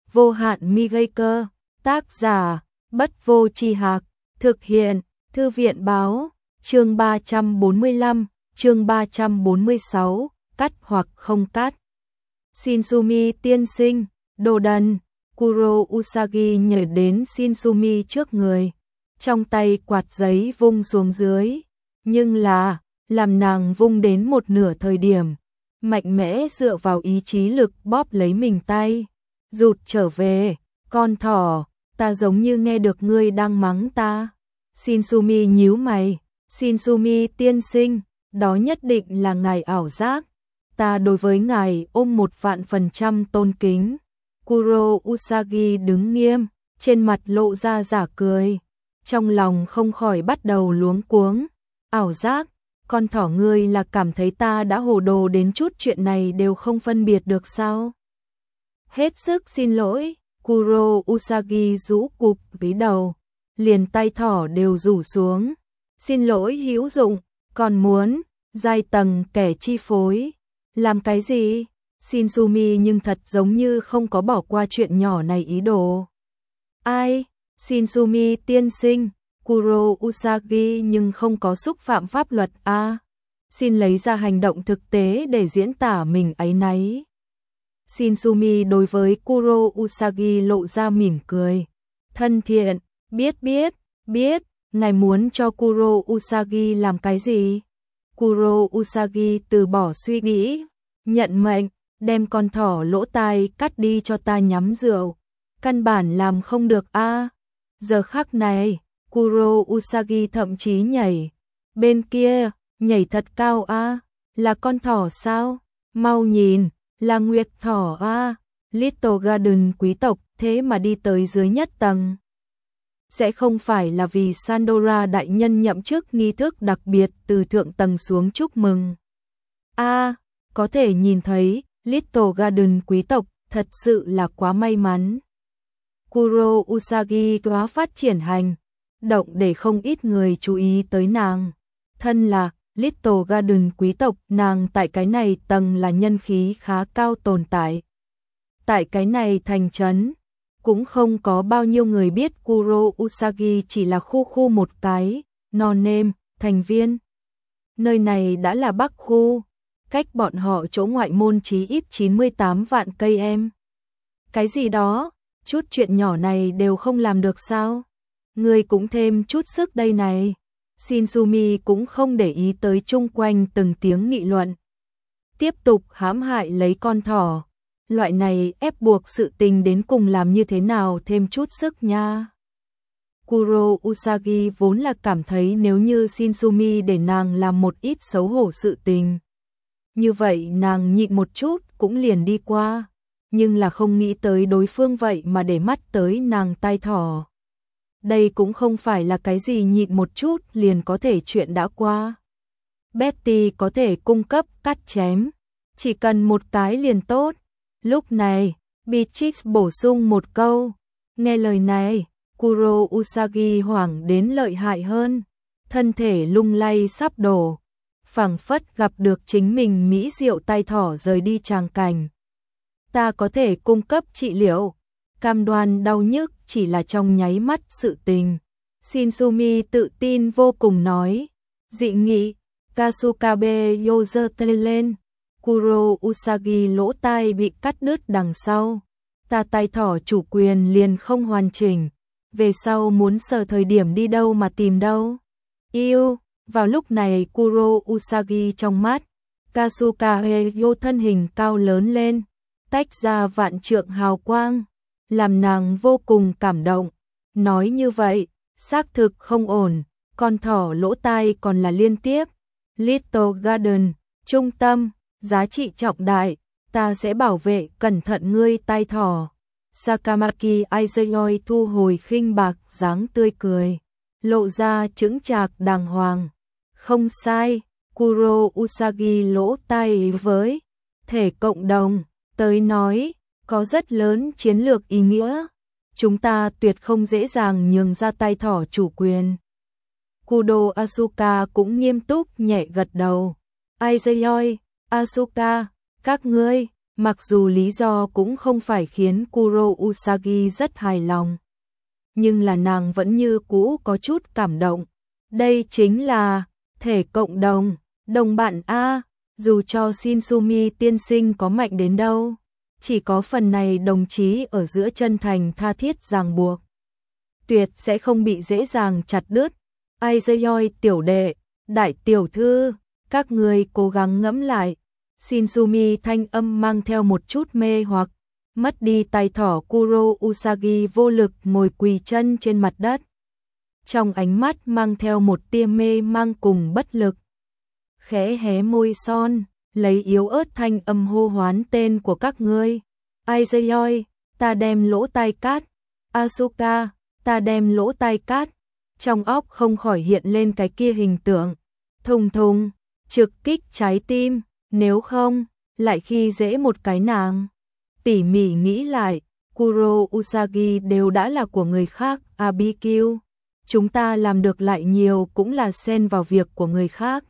vô hạn mi gây cơ, tác giả, Bất Vô Tri Hạc, thực hiện, Thư viện báo, chương 345, chương 346, cắt hoặc không cắt. Shinsumi tiên sinh, đồ đần, Kuro Usagi nhảy đến Shinsumi trước người, trong tay quạt giấy vung xuống dưới, nhưng là, làm nàng vung đến một nửa thời điểm, mạnh mẽ dựa vào ý chí lực bóp lấy mình tay, rụt trở về, con thỏ, ta giống như nghe được ngươi đang mắng ta. Shinsumi nhíu mày, Shinsumi tiên sinh, đó nhất định là ngài ảo giác, ta đối với ngài ôm 1.000% tôn kính. Kuro Usagi đứng nghiêm, trên mặt lộ ra giả cười, trong lòng không khỏi bắt đầu luống cuống. Ảo giác, con thỏ ngươi là cảm thấy ta đã hồ đồ đến chút chuyện này đều không phân biệt được sao? Hết sức xin lỗi, Kuro Usagi rũ cụp ví đầu, liền tay thỏ đều rủ xuống. Xin lỗi hữu dụng, còn muốn, giai tầng kẻ chi phối. Làm cái gì? Shinsumi nhưng thật giống như không có bỏ qua chuyện nhỏ này ý đồ. Ai? Shinsumi tiên sinh, Kuro Usagi nhưng không có xúc phạm pháp luật a. Xin lấy ra hành động thực tế để diễn tả mình áy náy. Shinsumi đối với Kuro Usagi lộ ra mỉm cười. Thân thiện, biết, ngài muốn cho Kuro Usagi làm cái gì? Kuro Usagi từ bỏ suy nghĩ, nhận mệnh, đem con thỏ lỗ tai cắt đi cho ta nhắm rượu. Căn bản làm không được a. Giờ khắc này, Kuro Usagi thậm chí nhảy. Bên kia, nhảy thật cao a, là con thỏ sao? Mau nhìn, là nguyệt thỏ a. Little Garden quý tộc thế mà đi tới dưới nhất tầng. Sẽ không phải là vì Sandora đại nhân nhậm chức nghi thức đặc biệt từ thượng tầng xuống chúc mừng. A, có thể nhìn thấy, Little Garden quý tộc thật sự là quá may mắn. Kuro Usagi quá phát triển hành động để không ít người chú ý tới nàng. Thân là Little Garden quý tộc, nàng tại cái này tầng là nhân khí khá cao tồn tại. Tại cái này thành trấn, cũng không có bao nhiêu người biết Kuro Usagi chỉ là khu một cái, no-name, thành viên. Nơi này đã là Bắc khu, cách bọn họ chỗ ngoại môn chí ít 98 vạn cây em. Cái gì đó, chút chuyện nhỏ này đều không làm được sao? Người cũng thêm chút sức đây này. Shinsumi cũng không để ý tới chung quanh từng tiếng nghị luận. Tiếp tục hãm hại lấy con thỏ. Loại này ép buộc sự tình đến cùng làm như thế nào thêm chút sức nha. Kuro Usagi vốn là cảm thấy nếu như Shinsumi để nàng làm một ít xấu hổ sự tình, như vậy nàng nhịn một chút cũng liền đi qua, nhưng là không nghĩ tới đối phương vậy mà để mắt tới nàng tai thỏ. Đây cũng không phải là cái gì nhịn một chút liền có thể chuyện đã qua. Betty có thể cung cấp cắt chém, chỉ cần một cái liền tốt. Lúc này, Beatrix bổ sung một câu. Nghe lời này, Kuro Usagi hoảng đến lợi hại hơn, thân thể lung lay sắp đổ, phảng phất gặp được chính mình mỹ diệu tay thỏ rời đi tràng cảnh. Ta có thể cung cấp trị liệu, cam đoan đau nhức chỉ là trong nháy mắt sự tình. Shinsumi tự tin vô cùng nói. Dị nghị, Kasukabe giơ tay lên. Kuro Usagi lỗ tai bị cắt đứt đằng sau. Ta tay thỏ chủ quyền liền không hoàn chỉnh. Về sau muốn sờ thời điểm đi đâu mà tìm đâu. Yêu, vào lúc này Kuro Usagi trong mắt. Kasukabe thân hình cao lớn lên, tách ra vạn trượng hào quang, làm nàng vô cùng cảm động. Nói như vậy, xác thực không ổn, con thỏ lỗ tai còn là liên tiếp. Little Garden, trung tâm, giá trị trọng đại, ta sẽ bảo vệ cẩn thận ngươi tai thỏ. Sakamaki Aizuyoi thu hồi khinh bạc dáng tươi cười, lộ ra chững chạc đàng hoàng. Không sai, Kuro Usagi lỗ tai với thể cộng đồng tới nói, có rất lớn chiến lược ý nghĩa. Chúng ta tuyệt không dễ dàng nhường ra tay thỏ chủ quyền. Kudo Asuka cũng nghiêm túc nhẹ gật đầu. Aizuyoi, Asuka, các ngươi, Mặc dù lý do cũng không phải khiến Kuro Usagi rất hài lòng, nhưng là nàng vẫn như cũ có chút cảm động. Đây chính là thể cộng đồng, đồng bạn A, dù cho Shinsumi tiên sinh có mạnh đến đâu, chỉ có phần này đồng chí ở giữa chân thành tha thiết ràng buộc, tuyệt sẽ không bị dễ dàng chặt đứt. Ai dây tiểu đệ, đại tiểu thư, các người cố gắng ngẫm lại. Shinsumi thanh âm mang theo một chút mê hoặc, mất đi tay thỏ Kuro Usagi vô lực ngồi quỳ chân trên mặt đất. Trong ánh mắt mang theo một tia mê mang cùng bất lực. Khẽ hé môi son, lấy yếu ớt thanh âm hô hoán tên của các ngươi. Aizeoi, ta đem lỗ tai cát. Asuka, ta đem lỗ tai cát. Trong óc không khỏi hiện lên cái kia hình tượng. Thùng thùng, trực kích trái tim, nếu không, lại khi dễ một cái nàng. Tỉ mỉ nghĩ lại, Kuro Usagi đều đã là của người khác, BBQ. Chúng ta làm được lại nhiều cũng là xen vào việc của người khác.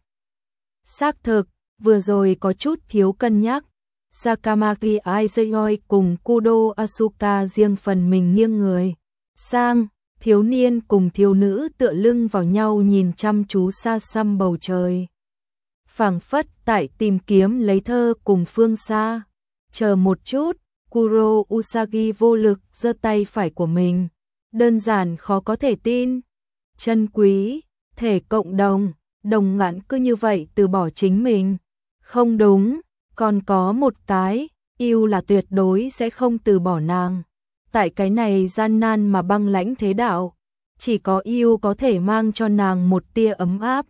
Xác thực, vừa rồi có chút thiếu cân nhắc. Sakamaki Aizeoi cùng Kudo Asuka riêng phần mình nghiêng người sang, thiếu niên cùng thiếu nữ tựa lưng vào nhau nhìn chăm chú xa xăm bầu trời. Phảng phất tại tìm kiếm lấy thơ cùng phương xa. Chờ một chút, Kuro Usagi vô lực giơ tay phải của mình. Đơn giản khó có thể tin. Chân quý, thể cộng đồng, đồng ngạn cứ như vậy từ bỏ chính mình. Không đúng, còn có một cái, yêu là tuyệt đối sẽ không từ bỏ nàng. Tại cái này gian nan mà băng lãnh thế đạo, chỉ có yêu có thể mang cho nàng một tia ấm áp.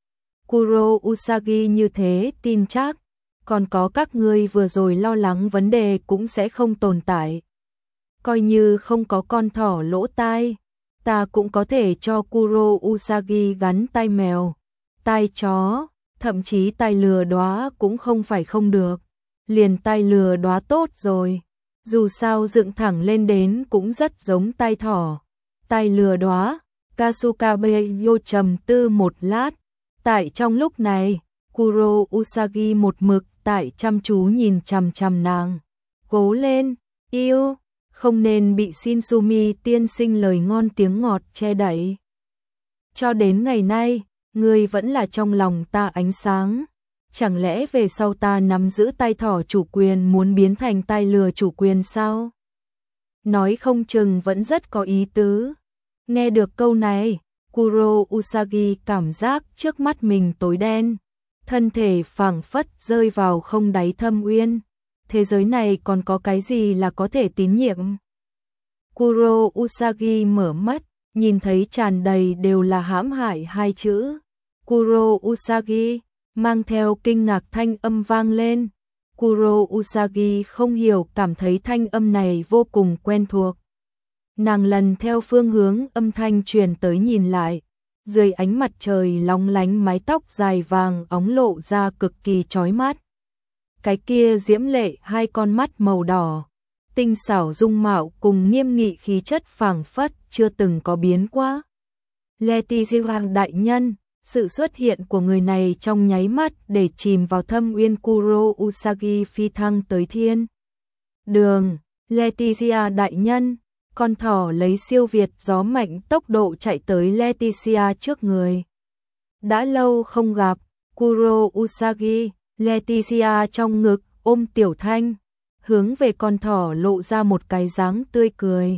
Kuro Usagi như thế tin chắc, còn có các ngươi vừa rồi lo lắng vấn đề cũng sẽ không tồn tại. Coi như không có con thỏ lỗ tai, ta cũng có thể cho Kuro Usagi gắn tai mèo, tai chó, thậm chí tai lừa đóa cũng không phải không được. Liền tai lừa đóa tốt rồi, dù sao dựng thẳng lên đến cũng rất giống tai thỏ. Tai lừa đóa, Kasukabe yo trầm tư một lát. Tại trong lúc này, Kuro Usagi một mực tại chăm chú nhìn chằm chằm nàng. Cố lên, yêu, không nên bị Shinsumi tiên sinh lời ngon tiếng ngọt che đậy. Cho đến ngày nay, ngươi vẫn là trong lòng ta ánh sáng. Chẳng lẽ về sau ta nắm giữ tay thỏ chủ quyền muốn biến thành tay lừa chủ quyền sao? Nói không chừng vẫn rất có ý tứ. Nghe được câu này, Kuro Usagi cảm giác trước mắt mình tối đen, thân thể phảng phất rơi vào không đáy thâm uyên. Thế giới này còn có cái gì là có thể tín nhiệm? Kuro Usagi mở mắt, nhìn thấy tràn đầy đều là hãm hại hai chữ. Kuro Usagi, mang theo kinh ngạc thanh âm vang lên. Kuro Usagi không hiểu cảm thấy thanh âm này vô cùng quen thuộc. Nàng lần theo phương hướng âm thanh truyền tới nhìn lại, dưới ánh mặt trời lóng lánh mái tóc dài vàng óng lộ ra cực kỳ chói mắt. Cái kia diễm lệ hai con mắt màu đỏ, tinh xảo dung mạo cùng nghiêm nghị khí chất phảng phất chưa từng có biến qua. Letizia đại nhân, sự xuất hiện của người này trong nháy mắt để chìm vào thâm uyên Kuro Usagi phi thăng tới thiên đường. Letizia đại nhân, con thỏ lấy siêu việt gió mạnh tốc độ chạy tới Letizia trước người. Đã lâu không gặp, Kuro Usagi, Letizia trong ngực ôm Tiểu Thanh, hướng về con thỏ lộ ra một cái dáng tươi cười.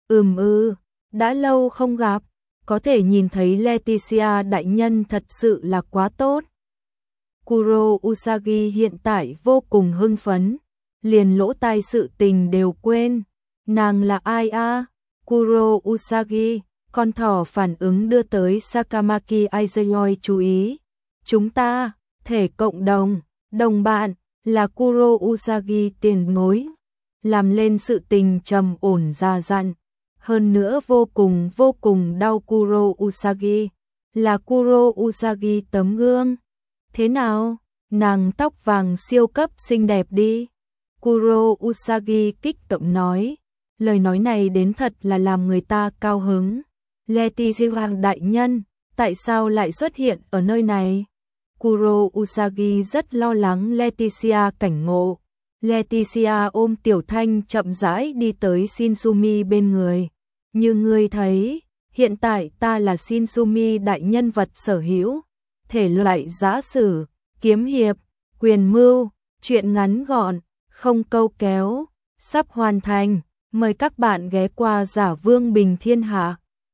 Đã lâu không gặp, có thể nhìn thấy Letizia đại nhân thật sự là quá tốt. Kuro Usagi hiện tại vô cùng hưng phấn, liền lỗ tai sự tình đều quên. Nàng là ai a? Kuro Usagi, con thỏ phản ứng đưa tới Sakamaki Aizeoi chú ý. Chúng ta, thể cộng đồng, đồng bạn, là Kuro Usagi tiền nối, làm lên sự tình trầm ổn già dặn. Hơn nữa vô cùng đau Kuro Usagi, là Kuro Usagi tấm gương. Thế nào, nàng tóc vàng siêu cấp xinh đẹp đi. Kuro Usagi kích động nói, lời nói này đến thật là làm người ta cao hứng. Letizia đại nhân, tại sao lại xuất hiện ở nơi này? Kuro Usagi rất lo lắng Letizia cảnh ngộ. Leticia ôm Tiểu Thanh chậm rãi đi tới Shinsumi bên người. Như ngươi thấy, hiện tại ta là Shinsumi đại nhân vật sở hữu, thể loại giã sử, kiếm hiệp, quyền mưu, truyện ngắn gọn, không câu kéo, sắp hoàn thành, mời các bạn ghé qua Giả Vương Bình Thiên Hạ.